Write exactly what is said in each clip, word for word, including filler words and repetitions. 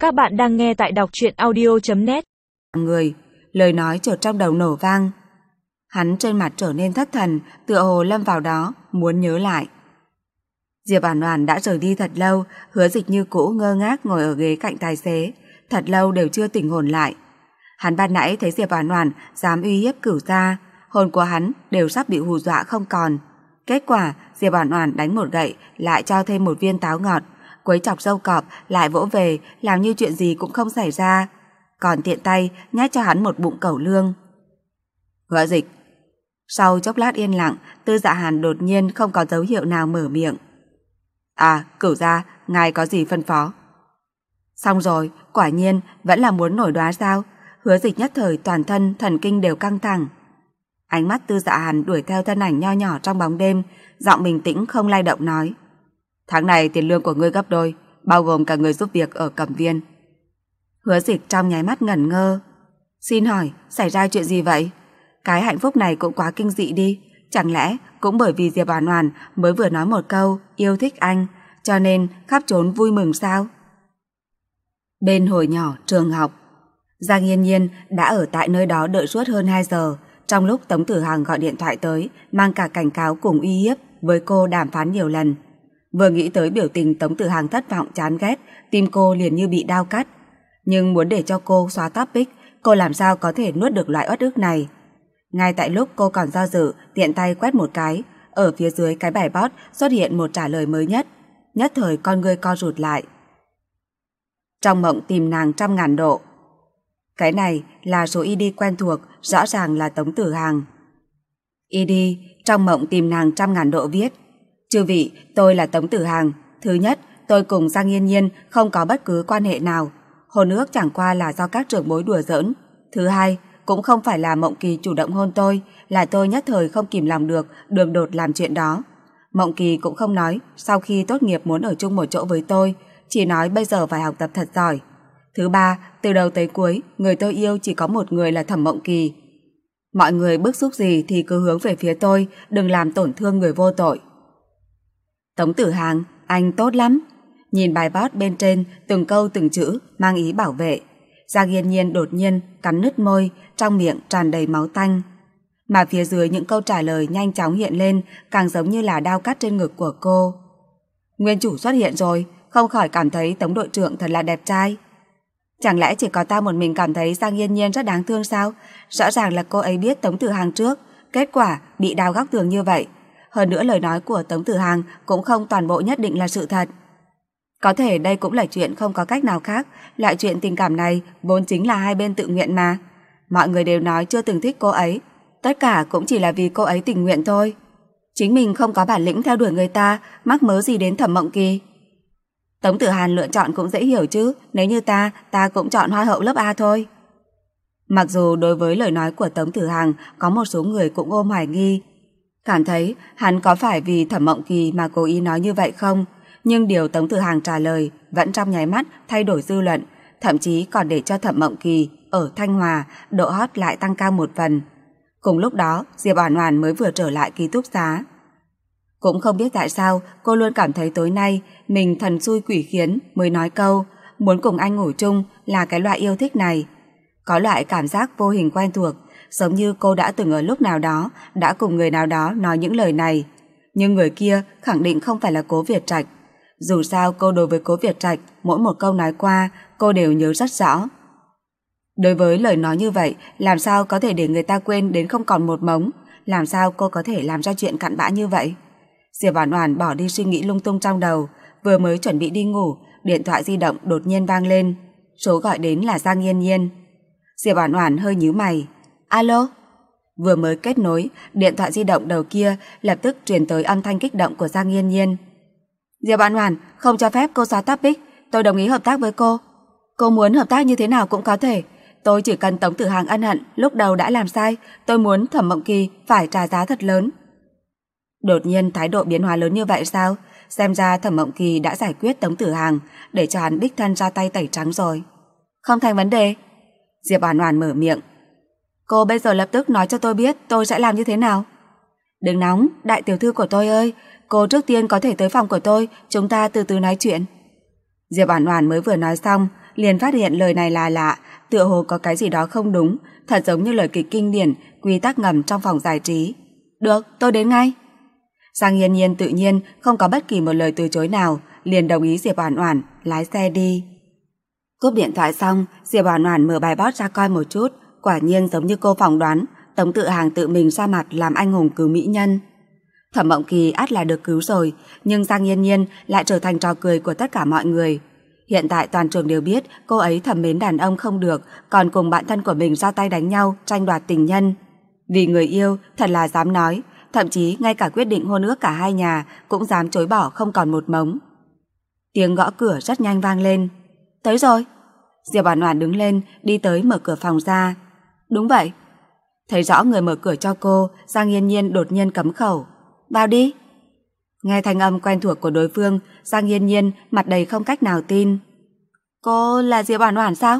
Các bạn đang nghe tại đọc truyện audio chấm net. Người, lời nói chợt trong đầu nổ vang. Hắn trên mặt trở nên thất thần, tựa hồ lâm vào đó, muốn nhớ lại. Diệp Oản Oản đã rời đi thật lâu, Hứa Dịch như cũ ngơ ngác ngồi ở ghế cạnh tài xế, thật lâu đều chưa tỉnh hồn lại. Hắn ban nãy thấy Diệp Oản Oản dám uy hiếp Cửu gia, hồn của hắn đều sắp bị hù dọa không còn. Kết quả, Diệp Oản Oản đánh một gậy, lại cho thêm một viên táo ngọt, quấy chọc râu cọp, lại vỗ về, làm như chuyện gì cũng không xảy ra. Còn tiện tay nhét cho hắn một bụng cẩu lương. Hứa Dịch. Sau chốc lát yên lặng, Tư Dạ Hàn đột nhiên không có dấu hiệu nào mở miệng. À, Cửu gia, ngài có gì phân phó? Xong rồi, quả nhiên vẫn là muốn nổi đoá sao? Hứa Dịch nhất thời toàn thân thần kinh đều căng thẳng. Ánh mắt Tư Dạ Hàn đuổi theo thân ảnh nho nhỏ trong bóng đêm, giọng bình tĩnh không lay động nói: Tháng này tiền lương của ngươi gấp đôi, bao gồm cả người giúp việc ở Cẩm Viên. Hứa Dịch trong nháy mắt ngẩn ngơ. Xin hỏi, xảy ra chuyện gì vậy? Cái hạnh phúc này cũng quá kinh dị đi. Chẳng lẽ cũng bởi vì Diệp Oản Oản mới vừa nói một câu yêu thích anh, cho nên khắp trốn vui mừng sao? Bên hồi nhỏ trường học, Giang Yên Nhiên đã ở tại nơi đó đợi suốt hơn hai giờ. Trong lúc Tống Tử Hằng gọi điện thoại tới, mang cả cảnh cáo cùng uy hiếp với cô đàm phán nhiều lần. Vừa nghĩ tới biểu tình Tống Tử Hằng thất vọng chán ghét, tim cô liền như bị đao cắt. Nhưng muốn để cho cô xóa topic, cô làm sao có thể nuốt được loại uất ức này? Ngay tại lúc cô còn do dự, tiện tay quét một cái, ở phía dưới cái bài post xuất hiện một trả lời mới nhất. Nhất thời con ngươi co rụt lại. Trong mộng tìm nàng trăm ngàn độ. Cái này là số i đê quen thuộc, rõ ràng là Tống Tử Hằng. i đê trong mộng tìm nàng trăm ngàn độ viết: Chư vị, tôi là Tống Tử Hằng. Thứ nhất, tôi cùng Giang Yên Nhiên không có bất cứ quan hệ nào. Hôn ước chẳng qua là do các trưởng bối đùa giỡn. Thứ hai, cũng không phải là Mộng Kỳ chủ động hôn tôi, là tôi nhất thời không kìm lòng được, đường đột làm chuyện đó. Mộng Kỳ cũng không nói sau khi tốt nghiệp muốn ở chung một chỗ với tôi, chỉ nói bây giờ phải học tập thật giỏi. Thứ ba, từ đầu tới cuối, người tôi yêu chỉ có một người là Thẩm Mộng Kỳ. Mọi người bức xúc gì thì cứ hướng về phía tôi, đừng làm tổn thương người vô tội. Tống Tử Hằng, anh tốt lắm. Nhìn bài post bên trên, từng câu từng chữ mang ý bảo vệ. Giang Yên Nhiên đột nhiên cắn nứt môi, trong miệng tràn đầy máu tanh. Mà phía dưới những câu trả lời nhanh chóng hiện lên, càng giống như là đao cắt trên ngực của cô. Nguyên chủ xuất hiện rồi, không khỏi cảm thấy Tống đội trưởng thật là đẹp trai. Chẳng lẽ chỉ có ta một mình cảm thấy Giang Yên Nhiên rất đáng thương sao? Rõ ràng là cô ấy biết Tống Tử Hằng trước, kết quả bị đào góc tường như vậy. Hơn nữa lời nói của Tống Tử Hằng cũng không toàn bộ nhất định là sự thật. Có thể đây cũng là chuyện không có cách nào khác, loại chuyện tình cảm này vốn chính là hai bên tự nguyện mà. Mọi người đều nói chưa từng thích cô ấy, tất cả cũng chỉ là vì cô ấy tình nguyện thôi. Chính mình không có bản lĩnh theo đuổi người ta, mắc mớ gì đến Thẩm Mộng Kỳ. Tống Tử Hàn lựa chọn cũng dễ hiểu chứ, nếu như ta, ta cũng chọn hoa hậu lớp A thôi. Mặc dù đối với lời nói của Tống Tử Hằng có một số người cũng ôm hoài nghi, cảm thấy hắn có phải vì Thẩm Mộng Kỳ mà cố ý nói như vậy không, nhưng điều Tống Tử Hằng trả lời vẫn trong nháy mắt thay đổi dư luận, thậm chí còn để cho Thẩm Mộng Kỳ ở Thanh Hòa độ hot lại tăng cao một phần. Cùng lúc đó, Diệp Oản Oản mới vừa trở lại ký túc xá. Cũng không biết tại sao cô luôn cảm thấy tối nay mình thần xui quỷ khiến mới nói câu muốn cùng anh ngủ chung là cái loại yêu thích này. Có loại cảm giác vô hình quen thuộc, giống như cô đã từng ở lúc nào đó đã cùng người nào đó nói những lời này. Nhưng người kia khẳng định không phải là Cố Việt Trạch. Dù sao cô đối với Cố Việt Trạch mỗi một câu nói qua cô đều nhớ rất rõ. Đối với lời nói như vậy, làm sao có thể để người ta quên đến không còn một mống? Làm sao cô có thể làm ra chuyện cặn bã như vậy? Diệp Oản Oản bỏ đi suy nghĩ lung tung trong đầu, vừa mới chuẩn bị đi ngủ, điện thoại di động đột nhiên vang lên. Số gọi đến là Giang Yên Nhiên. Diệp Oản Oản hơi nhíu mày. Alo? Vừa mới kết nối, điện thoại di động đầu kia lập tức truyền tới âm thanh kích động của Giang Yên Nhiên. Diệp Oản Oản, không cho phép cô xóa topic, tôi đồng ý hợp tác với cô. Cô muốn hợp tác như thế nào cũng có thể. Tôi chỉ cần Tống Tử Hằng ân hận lúc đầu đã làm sai, tôi muốn Thẩm Mộng Kỳ phải trả giá thật lớn. Đột nhiên thái độ biến hóa lớn như vậy sao? Xem ra Thẩm Mộng Kỳ đã giải quyết Tống Tử Hằng, để cho hắn đích thân ra tay tẩy trắng rồi. Không thành vấn đề. Diệp Oản Oản mở miệng. Cô bây giờ lập tức nói cho tôi biết tôi sẽ làm như thế nào. Đừng nóng, đại tiểu thư của tôi ơi, cô trước tiên có thể tới phòng của tôi, chúng ta từ từ nói chuyện. Diệp Oản Oản mới vừa nói xong, liền phát hiện lời này là lạ, tựa hồ có cái gì đó không đúng, thật giống như lời kịch kinh điển, quy tắc ngầm trong phòng giải trí. Được, tôi đến ngay. Giang Yên Nhiên tự nhiên không có bất kỳ một lời từ chối nào, liền đồng ý Diệp Oản Oản lái xe đi. Cúp điện thoại xong, Diệp Oản Oản mở bài post ra coi một chút, quả nhiên giống như cô phỏng đoán, Tống Tự Hàng tự mình ra mặt làm anh hùng cứu mỹ nhân. Thẩm Mộng Kỳ ắt là được cứu rồi, nhưng Giang Yên Nhiên lại trở thành trò cười của tất cả mọi người. Hiện tại toàn trường đều biết cô ấy thầm mến đàn ông không được, còn cùng bạn thân của mình ra tay đánh nhau, tranh đoạt tình nhân. Vì người yêu, thật là dám nói, thậm chí ngay cả quyết định hôn ước cả hai nhà cũng dám chối bỏ không còn một mống. Tiếng gõ cửa rất nhanh vang lên. Tới rồi. Diệp Oản Oản đứng lên, đi tới mở cửa phòng ra. Đúng vậy. Thấy rõ người mở cửa cho cô, Giang Yên Nhiên đột nhiên cấm khẩu. Vào đi. Nghe thanh âm quen thuộc của đối phương, Giang Yên Nhiên mặt đầy không cách nào tin. Cô là Diệp Oản Oản sao?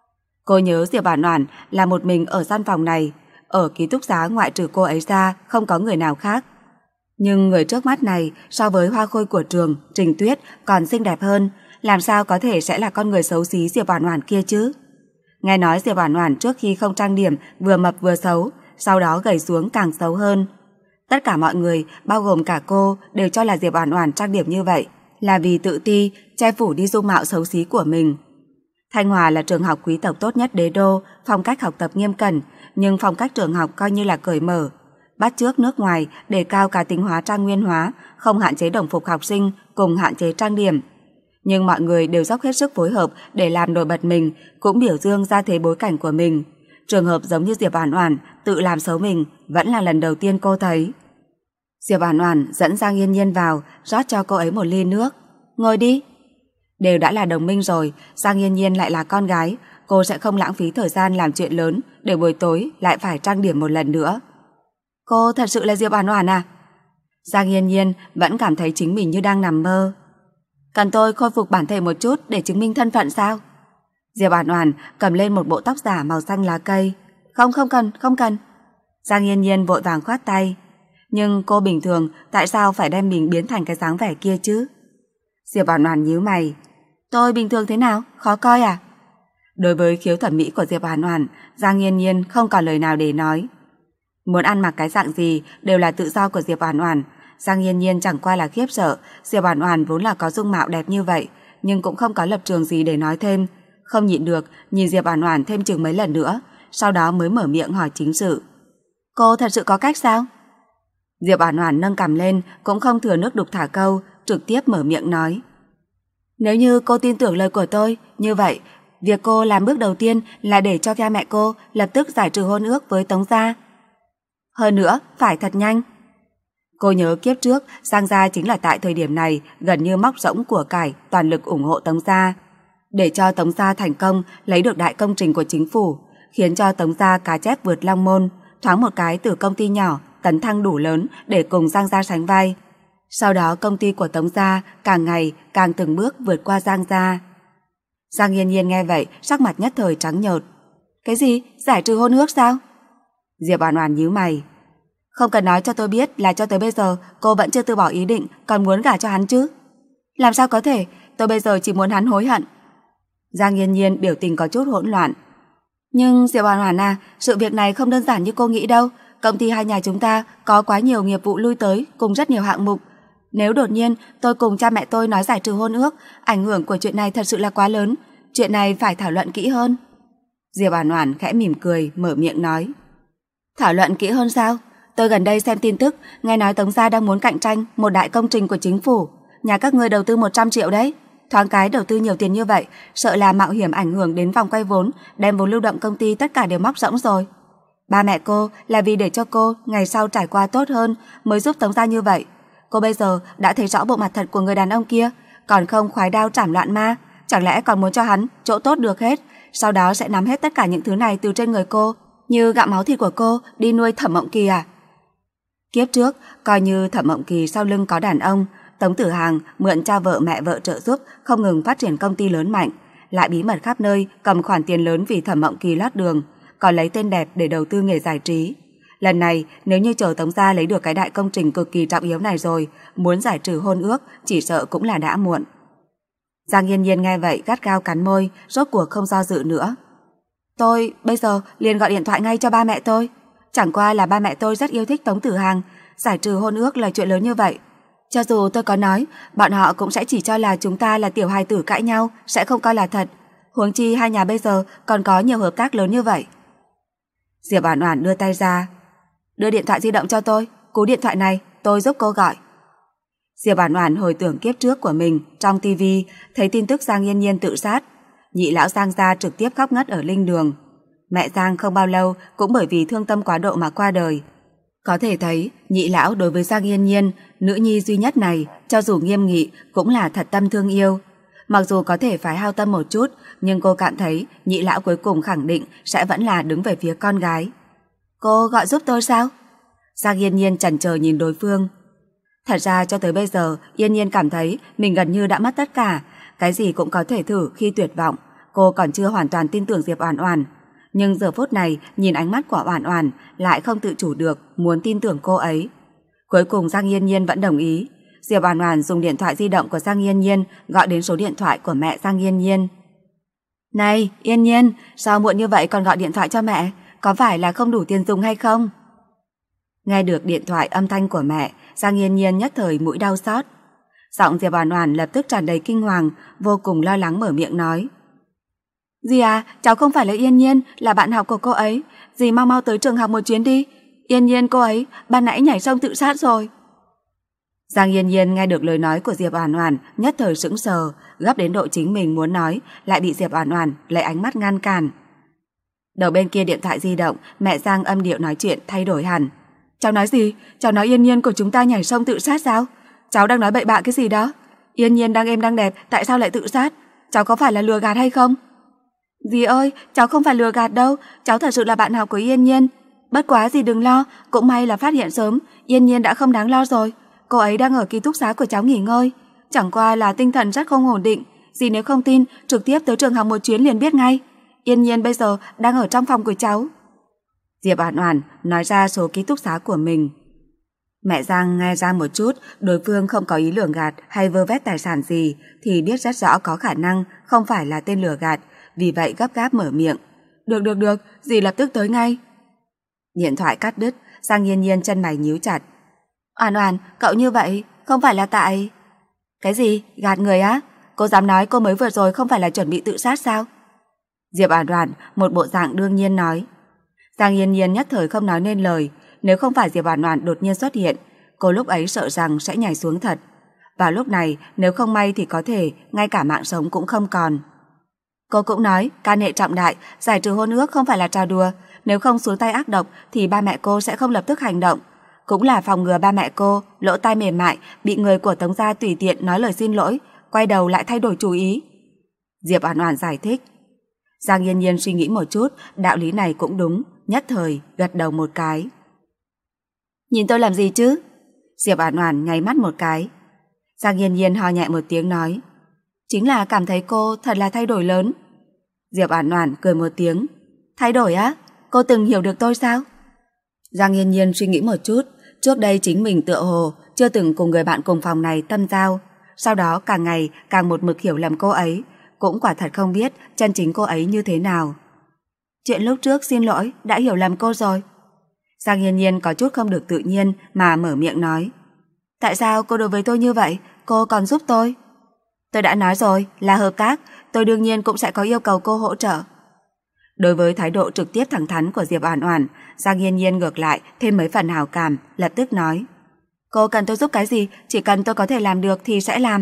Cô nhớ Diệp Oản Oản là một mình ở gian phòng này, ở ký túc xá ngoại trừ cô ấy ra không có người nào khác. Nhưng người trước mắt này so với hoa khôi của trường, Trình Tuyết còn xinh đẹp hơn, làm sao có thể sẽ là con người xấu xí Diệp Oản Oản kia chứ? Nghe nói Diệp Oản Oản trước khi không trang điểm vừa mập vừa xấu, sau đó gầy xuống càng xấu hơn. Tất cả mọi người, bao gồm cả cô, đều cho là Diệp Oản Oản trang điểm như vậy là vì tự ti, che phủ đi dung mạo xấu xí của mình. Thanh Hòa là trường học quý tộc tốt nhất đế đô, phong cách học tập nghiêm cẩn, nhưng phong cách trường học coi như là cởi mở, bắt chước nước ngoài, đề cao cá tính hóa trang nguyên hóa, không hạn chế đồng phục học sinh cùng hạn chế trang điểm. Nhưng mọi người đều dốc hết sức phối hợp để làm nổi bật mình, cũng biểu dương ra thế bối cảnh của mình. Trường hợp giống như Diệp Oản Oản tự làm xấu mình vẫn là lần đầu tiên cô thấy. Diệp Oản Oản dẫn Giang Yên Nhiên vào, rót cho cô ấy một ly nước. Ngồi đi. Đều đã là đồng minh rồi, Giang Yên Nhiên lại là con gái, cô sẽ không lãng phí thời gian làm chuyện lớn để buổi tối lại phải trang điểm một lần nữa. Cô thật sự là Diệp Oản Oản à? Giang Yên Nhiên vẫn cảm thấy chính mình như đang nằm mơ. Cần tôi khôi phục bản thể một chút để chứng minh thân phận sao? Diệp Oản Oản cầm lên một bộ tóc giả màu xanh lá cây. Không không cần, không cần. Giang Yên Nhiên vội vàng khoát tay. Nhưng cô bình thường tại sao phải đem mình biến thành cái dáng vẻ kia chứ? Diệp Oản Oản nhíu mày. Tôi bình thường thế nào? Khó coi à? Đối với khiếu thẩm mỹ của Diệp Oản Oản, Giang Yên Nhiên không còn lời nào để nói. Muốn ăn mặc cái dạng gì đều là tự do của Diệp Oản Oản. Giang Yên Nhiên chẳng qua là khiếp sợ, Diệp Oản Oản vốn là có dung mạo đẹp như vậy, nhưng cũng không có lập trường gì để nói thêm, không nhịn được nhìn Diệp Oản Oản thêm chừng mấy lần nữa, sau đó mới mở miệng hỏi chính sự. Cô thật sự có cách sao? Diệp Oản Oản nâng cằm lên, cũng không thừa nước đục thả câu, trực tiếp mở miệng nói. Nếu như cô tin tưởng lời của tôi, như vậy, việc cô làm bước đầu tiên là để cho cha mẹ cô lập tức giải trừ hôn ước với Tống gia. Hơn nữa, phải thật nhanh. Cô nhớ kiếp trước, Giang gia chính là tại thời điểm này gần như móc rỗng của cải, toàn lực ủng hộ Tống gia. Để cho Tống gia thành công lấy được đại công trình của chính phủ, khiến cho Tống gia cá chép vượt long môn, thoáng một cái từ công ty nhỏ tấn thăng đủ lớn để cùng Giang gia sánh vai. Sau đó công ty của Tống gia càng ngày càng từng bước vượt qua Giang gia. Giang Yên Nhiên nghe vậy, sắc mặt nhất thời trắng nhợt. Cái gì? Giải trừ hôn ước sao? Diệp Oản Oản nhíu mày. Không cần nói cho tôi biết là cho tới bây giờ cô vẫn chưa từ bỏ ý định, còn muốn gả cho hắn chứ? Làm sao có thể, tôi bây giờ chỉ muốn hắn hối hận. Giang Yên Nhiên biểu tình có chút hỗn loạn. Nhưng Diệp Oản Oản à, sự việc này không đơn giản như cô nghĩ đâu. Công ty hai nhà chúng ta có quá nhiều nghiệp vụ lui tới cùng rất nhiều hạng mục. Nếu đột nhiên tôi cùng cha mẹ tôi nói giải trừ hôn ước, ảnh hưởng của chuyện này thật sự là quá lớn. Chuyện này phải thảo luận kỹ hơn. Diệp Oản Oản khẽ mỉm cười, mở miệng nói. Thảo luận kỹ hơn sao? Tôi gần đây xem tin tức, nghe nói Tống gia đang muốn cạnh tranh một đại công trình của chính phủ. Nhà các ngươi đầu tư một trăm triệu đấy. Thoáng cái đầu tư nhiều tiền như vậy, sợ là mạo hiểm ảnh hưởng đến vòng quay vốn, đem vốn lưu động công ty tất cả đều móc rỗng rồi. Ba mẹ cô là vì để cho cô ngày sau trải qua tốt hơn mới giúp Tống gia như vậy. Cô bây giờ đã thấy rõ bộ mặt thật của người đàn ông kia, còn không khoái đao trảm loạn ma, chẳng lẽ còn muốn cho hắn chỗ tốt được hết, sau đó sẽ nắm hết tất cả những thứ này từ trên người cô, như gặm máu thịt của cô đi nuôi Thẩm Mộng Kỳ à? Kiếp trước, coi như Thẩm Mộng Kỳ sau lưng có đàn ông, Tống Tử Hàng mượn cha vợ mẹ vợ trợ giúp không ngừng phát triển công ty lớn mạnh, lại bí mật khắp nơi cầm khoản tiền lớn vì Thẩm Mộng Kỳ lót đường, còn lấy tên đẹp để đầu tư nghề giải trí. Lần này, nếu như chờ Tống gia lấy được cái đại công trình cực kỳ trọng yếu này rồi, muốn giải trừ hôn ước chỉ sợ cũng là đã muộn. Giang Yên Nhiên nghe vậy gắt gao cắn môi, rốt cuộc không do dự nữa. Tôi bây giờ liền gọi điện thoại ngay cho ba mẹ tôi. Chẳng qua là ba mẹ tôi rất yêu thích Tống Tử Hàng, giải trừ hôn ước là chuyện lớn như vậy. Cho dù tôi có nói, bọn họ cũng sẽ chỉ cho là chúng ta là tiểu hài tử cãi nhau, sẽ không coi là thật. Huống chi hai nhà bây giờ còn có nhiều hợp tác lớn như vậy. Diệp Oản Oản đưa tay ra. Đưa điện thoại di động cho tôi, cú điện thoại này tôi giúp cô gọi. Diệp Oản Oản hồi tưởng kiếp trước của mình trong tivi, thấy tin tức Giang Yên Nhiên tự sát. Nhị lão Giang gia trực tiếp khóc ngất ở linh đường. Mẹ Giang không bao lâu cũng bởi vì thương tâm quá độ mà qua đời. Có thể thấy, nhị lão đối với Giang Yên Nhiên, nữ nhi duy nhất này, cho dù nghiêm nghị, cũng là thật tâm thương yêu. Mặc dù có thể phải hao tâm một chút, nhưng cô cảm thấy nhị lão cuối cùng khẳng định sẽ vẫn là đứng về phía con gái. Cô gọi giúp tôi sao? Giang Yên Nhiên chần chờ nhìn đối phương. Thật ra cho tới bây giờ, Yên Nhiên cảm thấy mình gần như đã mất tất cả, cái gì cũng có thể thử khi tuyệt vọng. Cô còn chưa hoàn toàn tin tưởng Diệp Oản Oản. Nhưng giờ phút này, nhìn ánh mắt của Oản Oản lại không tự chủ được muốn tin tưởng cô ấy. Cuối cùng Giang Yên Nhiên vẫn đồng ý. Diệp Oản Oản dùng điện thoại di động của Giang Yên Nhiên gọi đến số điện thoại của mẹ Giang Yên Nhiên. Này, Yên Nhiên, sao muộn như vậy còn gọi điện thoại cho mẹ? Có phải là không đủ tiền dùng hay không? Nghe được điện thoại âm thanh của mẹ, Giang Yên Nhiên nhất thời mũi đau xót. Giọng Diệp Oản Oản lập tức tràn đầy kinh hoàng, vô cùng lo lắng mở miệng nói. Dì à, cháu không phải là Yên Nhiên, là bạn học của cô ấy. Dì mau mau tới trường học một chuyến đi. Yên Nhiên cô ấy ban nãy nhảy sông tự sát rồi. Giang Yên Nhiên nghe được lời nói của Diệp Oản Oản, nhất thời sững sờ, gấp đến độ chính mình muốn nói, lại bị Diệp Oản Oản lấy ánh mắt ngăn cản. Đầu bên kia điện thoại di động, mẹ Giang âm điệu nói chuyện thay đổi hẳn. Cháu nói gì? Cháu nói Yên Nhiên của chúng ta nhảy sông tự sát sao? Cháu đang nói bậy bạ cái gì đó? Yên Nhiên đang êm đang đẹp, tại sao lại tự sát? Cháu có phải là lừa gạt hay không? Dì ơi, cháu không phải lừa gạt đâu, cháu thật sự là bạn học của Yên Nhiên. Bất quá dì đừng lo, cũng may là phát hiện sớm, Yên Nhiên đã không đáng lo rồi. Cô ấy đang ở ký túc xá của cháu nghỉ ngơi, chẳng qua là tinh thần rất không ổn định. Dì nếu không tin, trực tiếp tới trường học một chuyến liền biết ngay. Yên Nhiên bây giờ đang ở trong phòng của cháu. Diệp Oản Oản nói ra số ký túc xá của mình. Mẹ Giang nghe ra một chút, đối phương không có ý lừa gạt hay vơ vét tài sản gì thì biết rất rõ có khả năng không phải là tên lừa gạt, vì vậy gấp gáp mở miệng. Được được được, dì lập tức tới ngay. Điện thoại cắt đứt, Giang Yên Nhiên chân mày nhíu chặt. Oản Oản, cậu như vậy không phải là tại... Cái gì? Gạt người á? Cô dám nói cô mới vừa rồi không phải là chuẩn bị tự sát sao? Diệp Oản Oản một bộ dạng đương nhiên nói. Giang Yên Nhiên nhất thời không nói nên lời, nếu không phải Diệp Oản Oản đột nhiên xuất hiện, cô lúc ấy sợ rằng sẽ nhảy xuống thật. Vào lúc này, nếu không may thì có thể ngay cả mạng sống cũng không còn. Cô cũng nói, can hệ trọng đại, giải trừ hôn ước không phải là trò đùa, nếu không xuống tay ác độc thì ba mẹ cô sẽ không lập tức hành động, cũng là phòng ngừa ba mẹ cô lỗ tai mềm mại bị người của Tống gia tùy tiện nói lời xin lỗi, quay đầu lại thay đổi chủ ý. Diệp Oản Oản giải thích. Giang Yên Nhiên suy nghĩ một chút, đạo lý này cũng đúng, nhất thời gật đầu một cái. Nhìn tôi làm gì chứ? Diệp Oản Oản nháy mắt một cái. Giang Yên Nhiên ho nhẹ một tiếng nói. Chính là cảm thấy cô thật là thay đổi lớn. Diệp Oản Oản cười một tiếng. Thay đổi á? Cô từng hiểu được tôi sao? Giang Yên Nhiên suy nghĩ một chút, trước đây chính mình tựa hồ chưa từng cùng người bạn cùng phòng này tâm giao, sau đó càng ngày càng một mực hiểu lầm cô ấy, cũng quả thật không biết chân chính cô ấy như thế nào. Chuyện lúc trước xin lỗi, đã hiểu lầm cô rồi. Giang Yên Nhiên có chút không được tự nhiên mà mở miệng nói. Tại sao cô đối với tôi như vậy, cô còn giúp tôi? Tôi đã nói rồi, là hợp tác, tôi đương nhiên cũng sẽ có yêu cầu cô hỗ trợ. Đối với thái độ trực tiếp thẳng thắn của Diệp Oản Oản, Giang Yên Nhiên ngược lại thêm mấy phần hảo cảm, lập tức nói. Cô cần tôi giúp cái gì, chỉ cần tôi có thể làm được thì sẽ làm.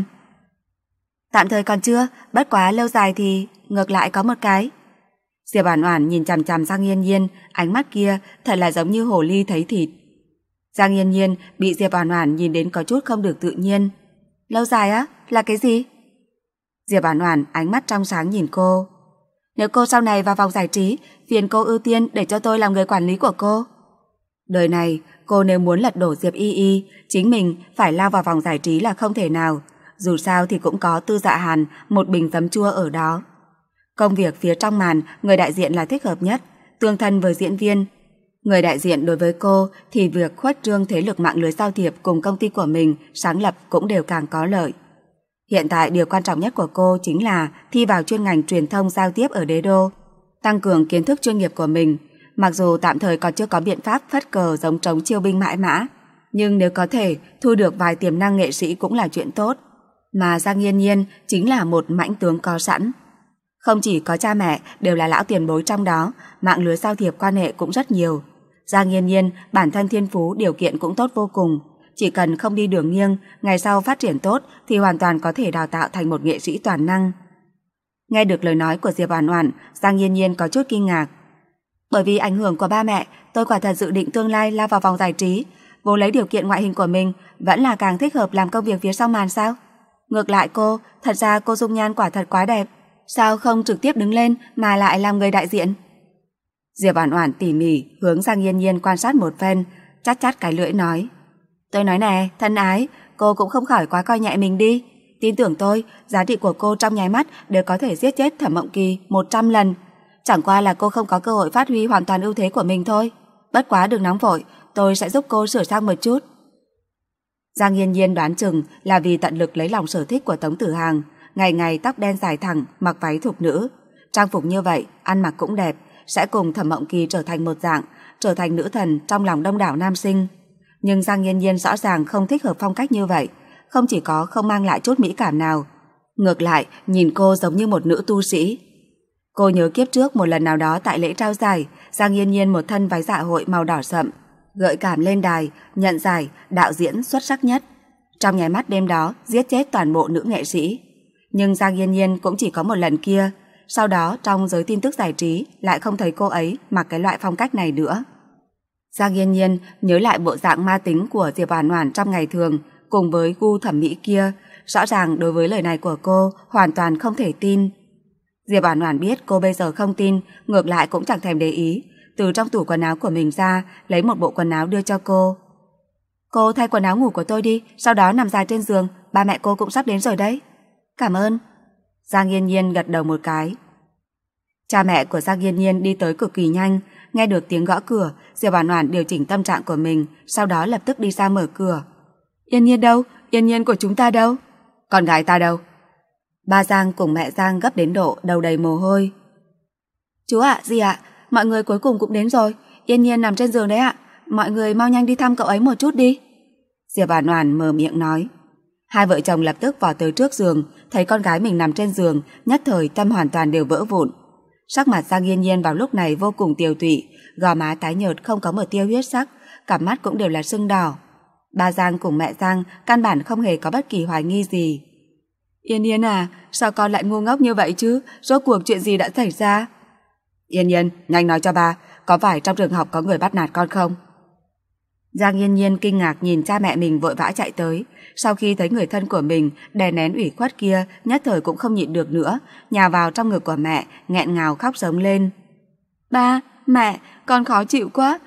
Tạm thời còn chưa, bất quá lâu dài thì ngược lại có một cái. Diệp Oản Oản nhìn chằm chằm Giang Yên Nhiên, ánh mắt kia thật là giống như hồ ly thấy thịt. Giang Yên Nhiên bị Diệp Oản Oản nhìn đến có chút không được tự nhiên. Lâu dài á, là cái gì? Diệp Oản Oản ánh mắt trong sáng nhìn cô. Nếu cô sau này vào vòng giải trí, phiền cô ưu tiên để cho tôi làm người quản lý của cô. Đời này, cô nếu muốn lật đổ Diệp Y Y, chính mình phải lao vào vòng giải trí là không thể nào. Dù sao thì cũng có Tư Dạ Hàn, một bình giấm chua ở đó. Công việc phía trong màn, người đại diện là thích hợp nhất, tương thân với diễn viên. Người đại diện đối với cô thì việc khuếch trương thế lực mạng lưới giao thiệp cùng công ty của mình sáng lập cũng đều càng có lợi. Hiện tại điều quan trọng nhất của cô chính là thi vào chuyên ngành truyền thông giao tiếp ở đế đô, tăng cường kiến thức chuyên nghiệp của mình. Mặc dù tạm thời còn chưa có biện pháp phất cờ giống trống chiêu binh mãi mã, nhưng nếu có thể thu được vài tiềm năng nghệ sĩ cũng là chuyện tốt. Mà Giang Nhiên Nhiên chính là một mãnh tướng có sẵn. Không chỉ có cha mẹ đều là lão tiền bối trong đó, mạng lưới giao thiệp quan hệ cũng rất nhiều. Giang Nhiên Nhiên bản thân thiên phú điều kiện cũng tốt vô cùng. Chỉ cần không đi đường nghiêng, ngày sau phát triển tốt thì hoàn toàn có thể đào tạo thành một nghệ sĩ toàn năng. Nghe được lời nói của Diệp Oản Oản, Giang Nhiên Nhiên có chút kinh ngạc. Bởi vì ảnh hưởng của ba mẹ, tôi quả thật dự định tương lai lao vào vòng giải trí. Vô lấy điều kiện ngoại hình của mình, vẫn là càng thích hợp làm công việc phía sau màn sao? Ngược lại cô, thật ra cô dung nhan quả thật quá đẹp. Sao không trực tiếp đứng lên mà lại làm người đại diện? Diệp Oản Oản tỉ mỉ hướng Giang Nhiên Nhiên quan sát một phen, chát chát cái lưỡi nói. Tôi nói nè, thân ái, cô cũng không khỏi quá coi nhẹ mình đi. Tin tưởng tôi, giá trị của cô trong nháy mắt đều có thể giết chết Thẩm Mộng Kỳ một trăm lần. Chẳng qua là cô không có cơ hội phát huy hoàn toàn ưu thế của mình thôi. Bất quá đừng nóng vội, tôi sẽ giúp cô sửa sang một chút. Giang Nhiên Nhiên đoán chừng là vì tận lực lấy lòng sở thích của Tống Tử Hàng, ngày ngày tóc đen dài thẳng, mặc váy thục nữ. Trang phục như vậy, ăn mặc cũng đẹp, sẽ cùng Thẩm Mộng Kỳ trở thành một dạng, trở thành nữ thần trong lòng đông đảo nam sinh. Nhưng Giang Nhiên Nhiên rõ ràng không thích hợp phong cách như vậy, không chỉ có không mang lại chút mỹ cảm nào, ngược lại nhìn cô giống như một nữ tu sĩ. Cô nhớ kiếp trước một lần nào đó tại lễ trao giải, Giang Nhiên Nhiên một thân váy dạ hội màu đỏ sậm, gợi cảm lên đài, nhận giải đạo diễn xuất sắc nhất. Trong nháy mắt đêm đó giết chết toàn bộ nữ nghệ sĩ. Nhưng Giang Nhiên Nhiên cũng chỉ có một lần kia, sau đó trong giới tin tức giải trí lại không thấy cô ấy mặc cái loại phong cách này nữa. Giang Nhiên Nhiên nhớ lại bộ dạng ma tính của Diệp Oản Oản trong ngày thường cùng với gu thẩm mỹ kia, rõ ràng đối với lời này của cô hoàn toàn không thể tin. Diệp Oản Oản biết cô bây giờ không tin, ngược lại cũng chẳng thèm để ý, từ trong tủ quần áo của mình ra lấy một bộ quần áo đưa cho cô. Cô thay quần áo ngủ của tôi đi, sau đó nằm dài trên giường, ba mẹ cô cũng sắp đến rồi đấy. Cảm ơn. Giang Nhiên Nhiên gật đầu một cái. Cha mẹ của Giang Nhiên Nhiên đi tới cực kỳ nhanh, nghe được tiếng gõ cửa, Diệp Oản Oản điều chỉnh tâm trạng của mình, sau đó lập tức đi ra mở cửa. Yên Nhiên đâu? Yên Nhiên của chúng ta đâu? Con gái ta đâu? Ba Giang cùng mẹ Giang gấp đến độ đầu đầy mồ hôi. Chú ạ, dì ạ, mọi người cuối cùng cũng đến rồi. Yên Nhiên nằm trên giường đấy ạ, mọi người mau nhanh đi thăm cậu ấy một chút đi. Diệp Oản Oản mở miệng nói. Hai vợ chồng lập tức vào tới trước giường, thấy con gái mình nằm trên giường, nhất thời tâm hoàn toàn đều vỡ vụn. Sắc mặt Giang Nhiên Nhiên vào lúc này vô cùng tiều tụy, gò má tái nhợt không có một tia huyết sắc, cặp mắt cũng đều là sưng đỏ. Ba Giang cùng mẹ Giang căn bản không hề có bất kỳ hoài nghi gì. Yên Yên à, sao con lại ngu ngốc như vậy chứ? Rốt cuộc chuyện gì đã xảy ra? Yên Yên, nhanh nói cho ba, có phải trong trường học có người bắt nạt con không? Giang Nhiên Nhiên kinh ngạc nhìn cha mẹ mình vội vã chạy tới, sau khi thấy người thân của mình đè nén ủy khuất kia, nhất thời cũng không nhịn được nữa, nhào vào trong ngực của mẹ, nghẹn ngào khóc giống lên. Ba, mẹ, con khó chịu quá.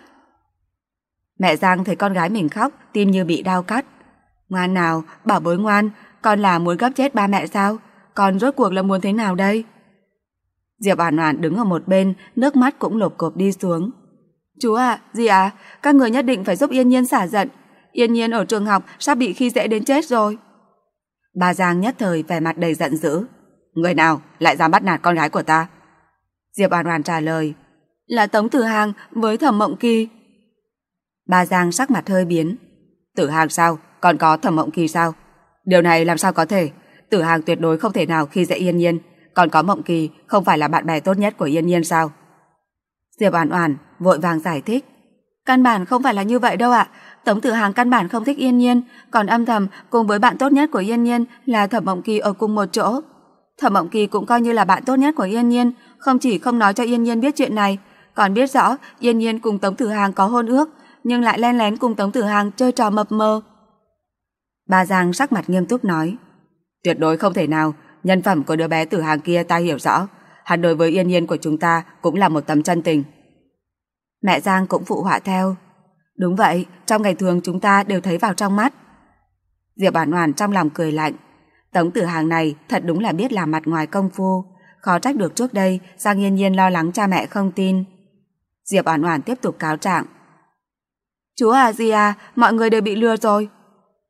Mẹ Giang thấy con gái mình khóc, tim như bị đau cắt. Ngoan nào, bảo bối ngoan, con là muốn gấp chết ba mẹ sao? Con rốt cuộc là muốn thế nào đây? Diệp Oản Oản đứng ở một bên, nước mắt cũng lộp cộp đi xuống. Chú à, dì à, các người nhất định phải giúp Yên Nhiên xả giận. Yên Nhiên ở trường học sắp bị khi dễ đến chết rồi. Ba Giang nhất thời vẻ mặt đầy giận dữ. Người nào lại dám bắt nạt con gái của ta? Diệp Oản Oản trả lời. Là Tống Tử Hàng với Thẩm Mộng Kỳ. Ba Giang sắc mặt hơi biến. Tử Hàng sao? Còn có Thẩm Mộng Kỳ sao? Điều này làm sao có thể? Tử Hàng tuyệt đối không thể nào khi dễ Yên Nhiên. Còn có Mộng Kỳ không phải là bạn bè tốt nhất của Yên Nhiên sao? Diệp Oản Oản vội vàng giải thích. Căn bản không phải là như vậy đâu ạ. Tống Tử Hàng căn bản không thích Yên Nhiên, còn âm thầm cùng với bạn tốt nhất của Yên Nhiên là Thẩm Mộng Kỳ ở cùng một chỗ. Thẩm Mộng Kỳ cũng coi như là bạn tốt nhất của Yên Nhiên, không chỉ không nói cho Yên Nhiên biết chuyện này, còn biết rõ Yên Nhiên cùng Tống Tử Hàng có hôn ước, nhưng lại len lén cùng Tống Tử Hàng chơi trò mập mờ. Ba Giang sắc mặt nghiêm túc nói. Tuyệt đối không thể nào, nhân phẩm của đứa bé Tử Hàng kia ta hiểu rõ, hắn đối với Yên Nhiên của chúng ta cũng là một tấm chân tình. Mẹ Giang cũng phụ họa theo. Đúng vậy, trong ngày thường chúng ta đều thấy vào trong mắt. Diệp Oản Oản trong lòng cười lạnh. Tống Tử Hàng này thật đúng là biết làm mặt ngoài công phu, khó trách được trước đây Giang Nhiên Nhiên lo lắng cha mẹ không tin. Diệp Oản Oản tiếp tục cáo trạng. Chú à, dì à, mọi người đều bị lừa rồi.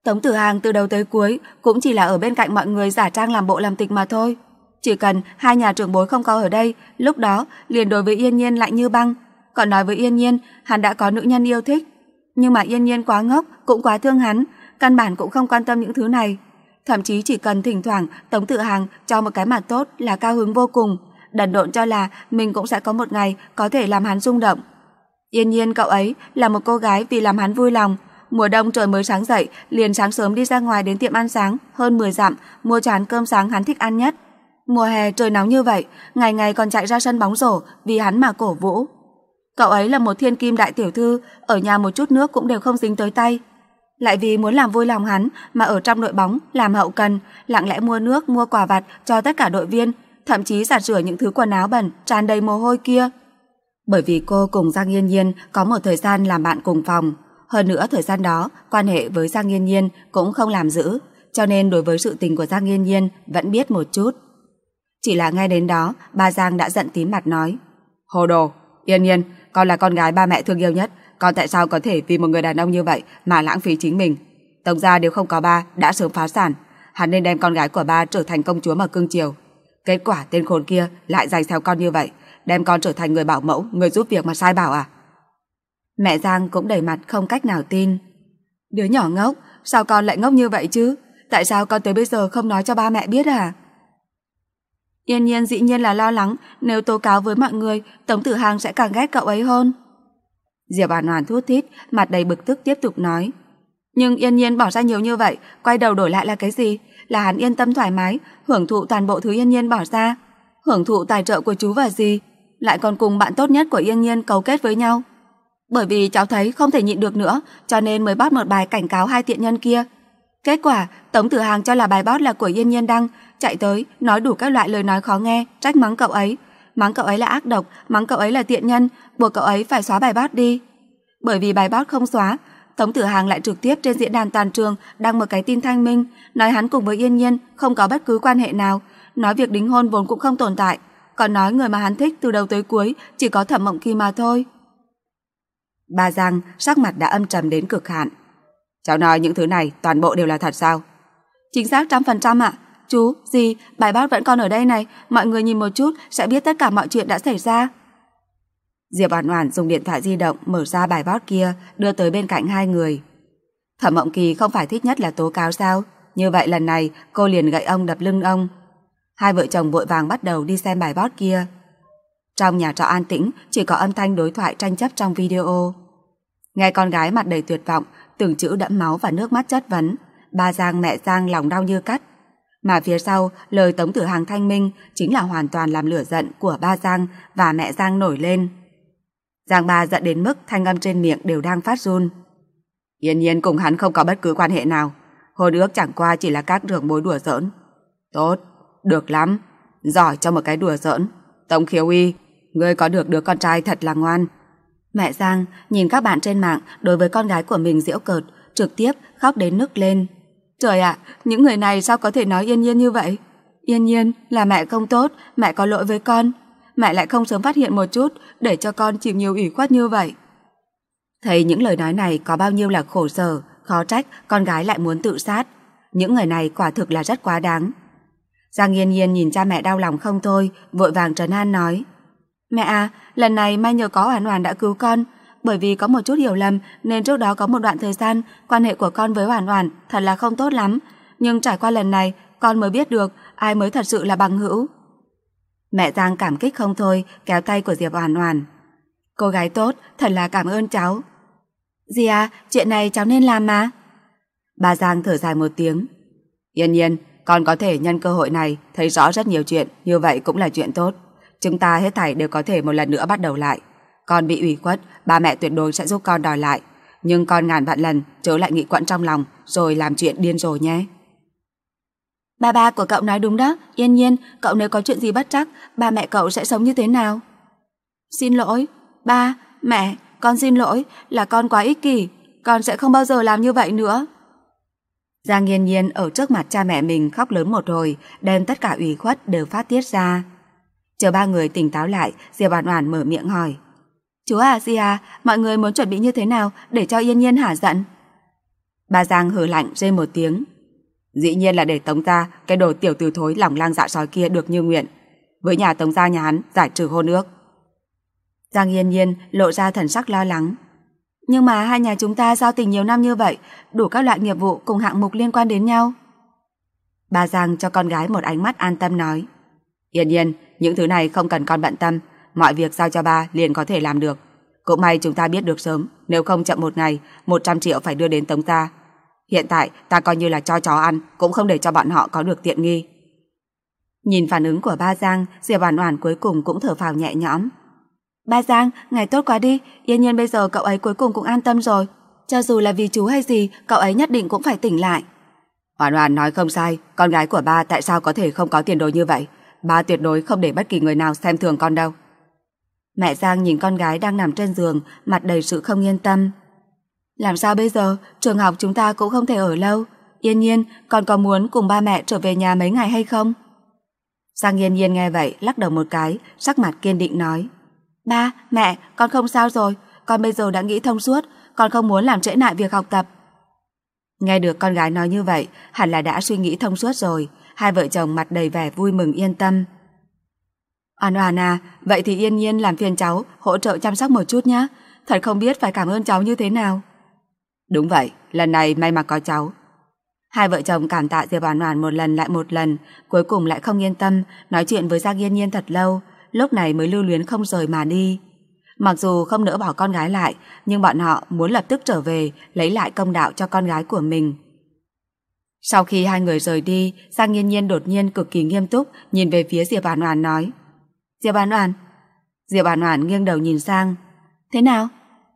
Tống Tử Hàng từ đầu tới cuối cũng chỉ là ở bên cạnh mọi người giả trang làm bộ làm tịch mà thôi. Chỉ cần hai nhà trưởng bối không có ở đây, lúc đó liền đối với Yên Nhiên lạnh như băng. Còn nói với Yên Nhiên, hắn đã có nữ nhân yêu thích. Nhưng mà Yên Nhiên quá ngốc, cũng quá thương hắn, căn bản cũng không quan tâm những thứ này. Thậm chí chỉ cần thỉnh thoảng Tống Tử Hàng cho một cái mặt tốt là cao hứng vô cùng, đần độn cho là mình cũng sẽ có một ngày có thể làm hắn rung động. Yên Nhiên cậu ấy là một cô gái vì làm hắn vui lòng. Mùa đông trời mới sáng dậy, liền sáng sớm đi ra ngoài đến tiệm ăn sáng hơn mười dặm, mua cho hắn cơm sáng hắn thích ăn nhất. Mùa hè trời nóng như vậy, ngày ngày còn chạy ra sân bóng rổ vì hắn mà cổ vũ. Cậu ấy là một thiên kim đại tiểu thư, ở nhà một chút nước cũng đều không dính tới tay. Lại vì muốn làm vui lòng hắn mà ở trong đội bóng làm hậu cần, lặng lẽ mua nước, mua quà vặt cho tất cả đội viên, thậm chí giặt rửa những thứ quần áo bẩn tràn đầy mồ hôi kia. Bởi vì cô cùng Giang Yên Nhiên có một thời gian làm bạn cùng phòng, hơn nữa thời gian đó quan hệ với Giang Yên Nhiên cũng không làm giữ, cho nên đối với sự tình của Giang Yên Nhiên vẫn biết một chút. Chỉ là nghe đến đó, ba Giang đã giận tím mặt nói: Hồ đồ, Yên Nhiên, con là con gái ba mẹ thương yêu nhất, con tại sao có thể vì một người đàn ông như vậy mà lãng phí chính mình? Tống gia đều không có ba, đã sớm phá sản, hắn nên đem con gái của ba trở thành công chúa mà cưng chiều. Kết quả tên khốn kia lại giành theo con như vậy, đem con trở thành người bảo mẫu, người giúp việc mà sai bảo à? Mẹ Giang cũng đầy mặt không cách nào tin. Đứa nhỏ ngốc, sao con lại ngốc như vậy chứ? Tại sao con tới bây giờ không nói cho ba mẹ biết à? Yên Nhiên dĩ nhiên là lo lắng nếu tố cáo với mọi người, Tống Tử Hàng sẽ càng ghét cậu ấy hơn. Diệp Oản Oản thút thít, mặt đầy bực tức tiếp tục nói: Nhưng Yên Nhiên bỏ ra nhiều như vậy, quay đầu đổi lại là cái gì? Là hắn yên tâm thoải mái, hưởng thụ toàn bộ thứ Yên Nhiên bỏ ra, hưởng thụ tài trợ của chú và dì, lại còn cùng bạn tốt nhất của Yên Nhiên cấu kết với nhau. Bởi vì cháu thấy không thể nhịn được nữa, cho nên mới bót một bài cảnh cáo hai tiện nhân kia. Kết quả, Tống Tử Hàng cho là bài bót là của Yên Nhiên đăng, chạy tới nói đủ các loại lời nói khó nghe, trách mắng cậu ấy, mắng cậu ấy là ác độc, mắng cậu ấy là tiện nhân, buộc cậu ấy phải xóa bài bót đi. Bởi vì bài bót không xóa, Tống Tử Hàng lại trực tiếp trên diễn đàn toàn trường đăng một cái tin thanh minh, nói hắn cùng với Yên Nhiên không có bất cứ quan hệ nào, nói việc đính hôn vốn cũng không tồn tại, còn nói người mà hắn thích từ đầu tới cuối chỉ có Thẩm Mộng Kỳ mà thôi. Ba Giang sắc mặt đã âm trầm đến cực hạn. Cháu nói những thứ này toàn bộ đều là thật sao? Chính xác trăm phần trăm ạ. Chú, dì, bài bót vẫn còn ở đây này, mọi người nhìn một chút sẽ biết tất cả mọi chuyện đã xảy ra. Diệp Oản Oản dùng điện thoại di động mở ra bài bót kia, đưa tới bên cạnh hai người. Thẩm Mộng Kỳ không phải thích nhất là tố cáo sao? Như vậy lần này cô liền gậy ông đập lưng ông. Hai vợ chồng vội vàng bắt đầu đi xem bài bót kia. Trong nhà trọ an tĩnh, chỉ có âm thanh đối thoại tranh chấp trong video. Nghe con gái mặt đầy tuyệt vọng, từng chữ đẫm máu và nước mắt chất vấn, ba Giang mẹ Giang lòng đau như cắt. Mà phía sau, lời Tống Tử Hàng thanh minh chính là hoàn toàn làm lửa giận của ba Giang và mẹ Giang nổi lên. Giang ba giận đến mức thanh âm trên miệng đều đang phát run. Yên Nhiên cùng hắn không có bất cứ quan hệ nào, hôn ước chẳng qua chỉ là các trưởng bối đùa giỡn. Tốt, được lắm, giỏi cho một cái đùa giỡn. Tống Khiếu Uy, ngươi có được đứa con trai thật là ngoan. Mẹ Giang nhìn các bạn trên mạng đối với con gái của mình giễu cợt, trực tiếp khóc đến nức lên. Trời ạ, những người này sao có thể nói Yên Nhiên như vậy? Yên Nhiên là mẹ không tốt, mẹ có lỗi với con. Mẹ lại không sớm phát hiện một chút, để cho con chịu nhiều ủy khuất như vậy. Thấy những lời nói này có bao nhiêu là khổ sở, khó trách con gái lại muốn tự sát. Những người này quả thực là rất quá đáng. Giang Yên Nhiên nhìn cha mẹ đau lòng không thôi, vội vàng trấn an nói: Mẹ à, lần này may nhờ có Oản Oản đã cứu con, bởi vì có một chút hiểu lầm nên trước đó có một đoạn thời gian quan hệ của con với Oản Oản thật là không tốt lắm, nhưng trải qua lần này con mới biết được ai mới thật sự là bằng hữu. Mẹ Giang cảm kích không thôi, kéo tay của Diệp Oản Oản. Cô gái tốt, thật là cảm ơn cháu. Dì à, chuyện này cháu nên làm mà. Bà Giang thở dài một tiếng. Yên Nhiên, con có thể nhân cơ hội này thấy rõ rất nhiều chuyện, như vậy cũng là chuyện tốt. Chúng ta hết thảy đều có thể một lần nữa bắt đầu lại. Con bị ủy khuất, ba mẹ tuyệt đối sẽ giúp con đòi lại. Nhưng con ngàn vạn lần chớ lại nghĩ quặn trong lòng rồi làm chuyện điên rồ nhé. Ba ba của cậu nói đúng đó, Yên Nhiên, cậu nếu có chuyện gì bất trắc, ba mẹ cậu sẽ sống như thế nào? Xin lỗi, ba, mẹ, con xin lỗi, là con quá ích kỷ, con sẽ không bao giờ làm như vậy nữa. Giang Yên Nhiên ở trước mặt cha mẹ mình khóc lớn một hồi, đem tất cả ủy khuất đều phát tiết ra. Chờ ba người tỉnh táo lại, Diệp Oản Oản mở miệng hỏi: Chú à, dì à, mọi người muốn chuẩn bị như thế nào để cho Yên Nhiên hả giận? Ba Giang hừ lạnh rên một tiếng. Dĩ nhiên là để Tống gia, cái đồ tiểu tử thối lòng lang dạ sói kia được như nguyện. Với nhà Tống gia nhà hắn giải trừ hôn ước. Giang Yên Nhiên lộ ra thần sắc lo lắng. Nhưng mà hai nhà chúng ta giao tình nhiều năm như vậy, đủ các loại nghiệp vụ cùng hạng mục liên quan đến nhau. Ba Giang cho con gái một ánh mắt an tâm nói. Yên Nhiên, những thứ này không cần con bận tâm, mọi việc giao cho ba liền có thể làm được. Cũng may chúng ta biết được sớm, nếu không chậm một ngày, một trăm triệu phải đưa đến Tống ta. Hiện tại ta coi như là cho chó ăn, cũng không để cho bọn họ có được tiện nghi. Nhìn phản ứng của Ba Giang, Diệp Oản Oản cuối cùng cũng thở phào nhẹ nhõm. Ba Giang, ngài tốt quá đi, Yên Nhiên bây giờ cậu ấy cuối cùng cũng an tâm rồi. Cho dù là vì chú hay gì, cậu ấy nhất định cũng phải tỉnh lại. Oản Oản nói không sai, con gái của ba tại sao có thể không có tiền đồ như vậy? Ba tuyệt đối không để bất kỳ người nào xem thường con đâu. Mẹ Giang nhìn con gái đang nằm trên giường, mặt đầy sự không yên tâm. Làm sao bây giờ, trường học chúng ta cũng không thể ở lâu. Yên Nhiên, con có muốn cùng ba mẹ trở về nhà mấy ngày hay không? Giang Yên Nhiên nghe vậy, lắc đầu một cái, sắc mặt kiên định nói. Ba, mẹ, con không sao rồi, con bây giờ đã nghĩ thông suốt, con không muốn làm trễ nải việc học tập. Nghe được con gái nói như vậy, hẳn là đã suy nghĩ thông suốt rồi, hai vợ chồng mặt đầy vẻ vui mừng yên tâm. Oản Oản à, vậy thì Yên Nhiên làm phiền cháu hỗ trợ chăm sóc một chút nhé, thật không biết phải cảm ơn cháu như thế nào. Đúng vậy, lần này may mà có cháu. Hai vợ chồng cảm tạ Diệp Oản Oản một lần lại một lần, cuối cùng lại không yên tâm, nói chuyện với Giang Yên Nhiên thật lâu, lúc này mới lưu luyến không rời mà đi. Mặc dù không nỡ bỏ con gái lại, nhưng bọn họ muốn lập tức trở về, lấy lại công đạo cho con gái của mình. Sau khi hai người rời đi, Giang Yên Nhiên đột nhiên cực kỳ nghiêm túc nhìn về phía Diệp Oản Oản nói. Diệp Oản Oản. Diệp Oản Oản nghiêng đầu nhìn sang. Thế nào?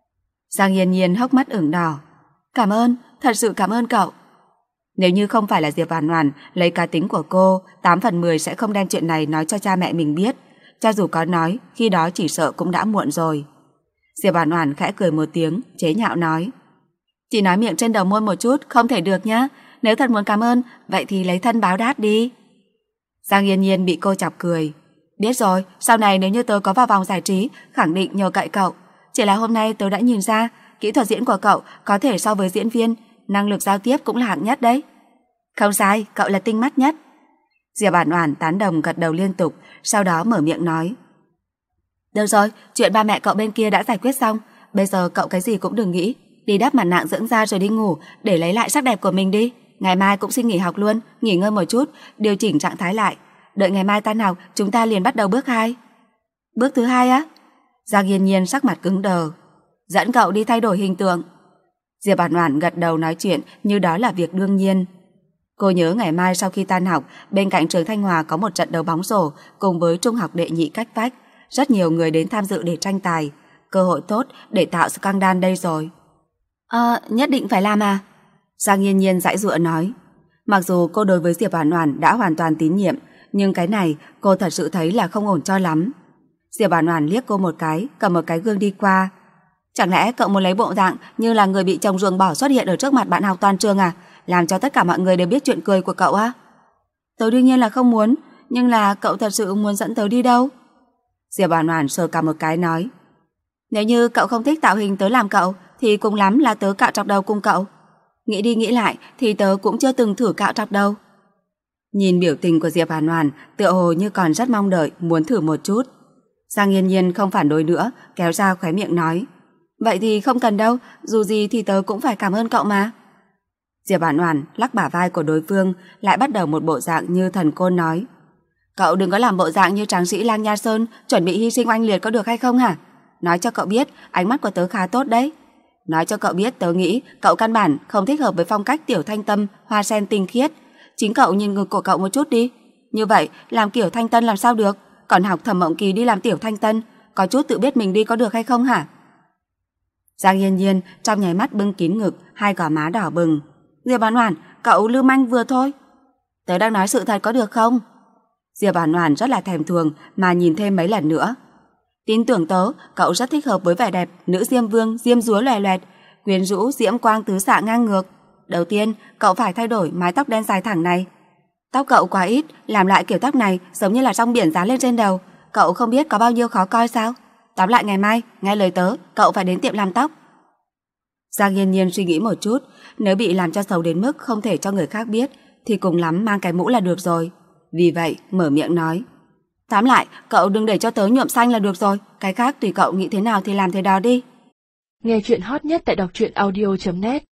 Giang Yên Nhiên hốc mắt ửng đỏ. Cảm ơn, thật sự cảm ơn cậu. Nếu như không phải là Diệp Oản Oản lấy cá tính của cô, tám phần mười sẽ không đem chuyện này nói cho cha mẹ mình biết. Cho dù có nói, khi đó chỉ sợ cũng đã muộn rồi. Diệp Oản Oản khẽ cười một tiếng, chế nhạo nói. Chỉ nói miệng trên đầu môi một chút, không thể được nhá. Nếu thật muốn cảm ơn, vậy thì lấy thân báo đáp đi. Giang Yên Nhiên bị cô chọc cười. Biết rồi, sau này nếu như tớ có vào vòng giải trí, khẳng định nhờ cậy cậu. Chỉ là hôm nay tớ đã nhìn ra, kỹ thuật diễn của cậu có thể so với diễn viên, năng lực giao tiếp cũng là hạng nhất đấy. Không sai, cậu là tinh mắt nhất. Diệp Oản Oản tán đồng gật đầu liên tục, sau đó mở miệng nói. Được rồi, chuyện ba mẹ cậu bên kia đã giải quyết xong, bây giờ cậu cái gì cũng đừng nghĩ, đi đắp mặt nạ dưỡng da rồi đi ngủ để lấy lại sắc đẹp của mình đi. Ngày mai cũng xin nghỉ học luôn, nghỉ ngơi một chút, điều chỉnh trạng thái lại. Đợi ngày mai tan học, chúng ta liền bắt đầu bước hai. Bước thứ hai á? Giang Yên Nhiên sắc mặt cứng đờ. Dẫn cậu đi thay đổi hình tượng. Diệp Oản Oản gật đầu nói chuyện như đó là việc đương nhiên. Cô nhớ ngày mai sau khi tan học, bên cạnh trường Thanh Hòa có một trận đấu bóng rổ cùng với trung học đệ nhị cách vách, rất nhiều người đến tham dự để tranh tài, cơ hội tốt để tạo scandal đây rồi. Ờ, nhất định phải làm à? Giang Yên Nhiên giãy giụa nói. Mặc dù cô đối với Diệp Oản Oản đã hoàn toàn tín nhiệm, nhưng cái này cô thật sự thấy là không ổn cho lắm. Diệp Oản Oản liếc cô một cái, cầm một cái gương đi qua. Chẳng lẽ cậu muốn lấy bộ dạng như là người bị chồng ruồng bỏ xuất hiện ở trước mặt bạn học toàn trường à? Làm cho tất cả mọi người đều biết chuyện cười của cậu á? Tớ đương nhiên là không muốn, nhưng là cậu thật sự muốn dẫn tớ đi đâu? Diệp Oản Oản sờ cằm một cái nói. Nếu như cậu không thích tạo hình tớ làm cậu, thì cùng lắm là tớ cạo trọc đầu cùng cậu. Nghĩ đi nghĩ lại thì tớ cũng chưa từng thử cạo trọc đầu. Nhìn biểu tình của Diệp Oản Oản, tựa hồ như còn rất mong đợi muốn thử một chút. Giang Yên Nhiên không phản đối nữa, kéo ra khóe miệng nói. Vậy thì không cần đâu, dù gì thì tớ cũng phải cảm ơn cậu mà. Diệp Oản Oản lắc bả vai của đối phương, lại bắt đầu một bộ dạng như thần côn nói. Cậu đừng có làm bộ dạng như tráng sĩ Lang Nha Sơn chuẩn bị hy sinh oanh liệt có được hay không hả? Nói cho cậu biết, ánh mắt của tớ khá tốt đấy. Nói cho cậu biết tớ nghĩ cậu căn bản không thích hợp với phong cách tiểu thanh tâm, hoa sen tinh khiết. Chính cậu nhìn ngực của cậu một chút đi. Như vậy, làm kiểu thanh tân làm sao được? Còn học Thẩm Mộng Kỳ đi làm tiểu thanh tân, có chút tự biết mình đi có được hay không hả? Giang Yên Nhiên trong nháy mắt bưng kín ngực, hai gò má đỏ bừng. Diệp Oản Oản, cậu lưu manh vừa thôi. Tớ đang nói sự thật có được không? Diệp Oản Oản rất là thèm thuồng mà nhìn thêm mấy lần nữa. Tin tưởng tớ, cậu rất thích hợp với vẻ đẹp nữ diêm vương, diêm dúa loè loẹt, quyến rũ diễm quang tứ xạ ngang ngược. Đầu tiên, cậu phải thay đổi mái tóc đen dài thẳng này. Tóc cậu quá ít, làm lại kiểu tóc này giống như là rong biển dán lên trên đầu, cậu không biết có bao nhiêu khó coi sao? Tóm lại ngày mai, nghe lời tớ, cậu phải đến tiệm làm tóc. Giang Yên Nhiên suy nghĩ một chút, nếu bị làm cho xấu đến mức không thể cho người khác biết thì cùng lắm mang cái mũ là được rồi. Vì vậy mở miệng nói: Tóm lại, cậu đừng để cho tớ nhuộm xanh là được rồi, cái khác tùy cậu nghĩ thế nào thì làm thế đó đi. Nghe chuyện hot nhất tại đọc truyện audio chấm net.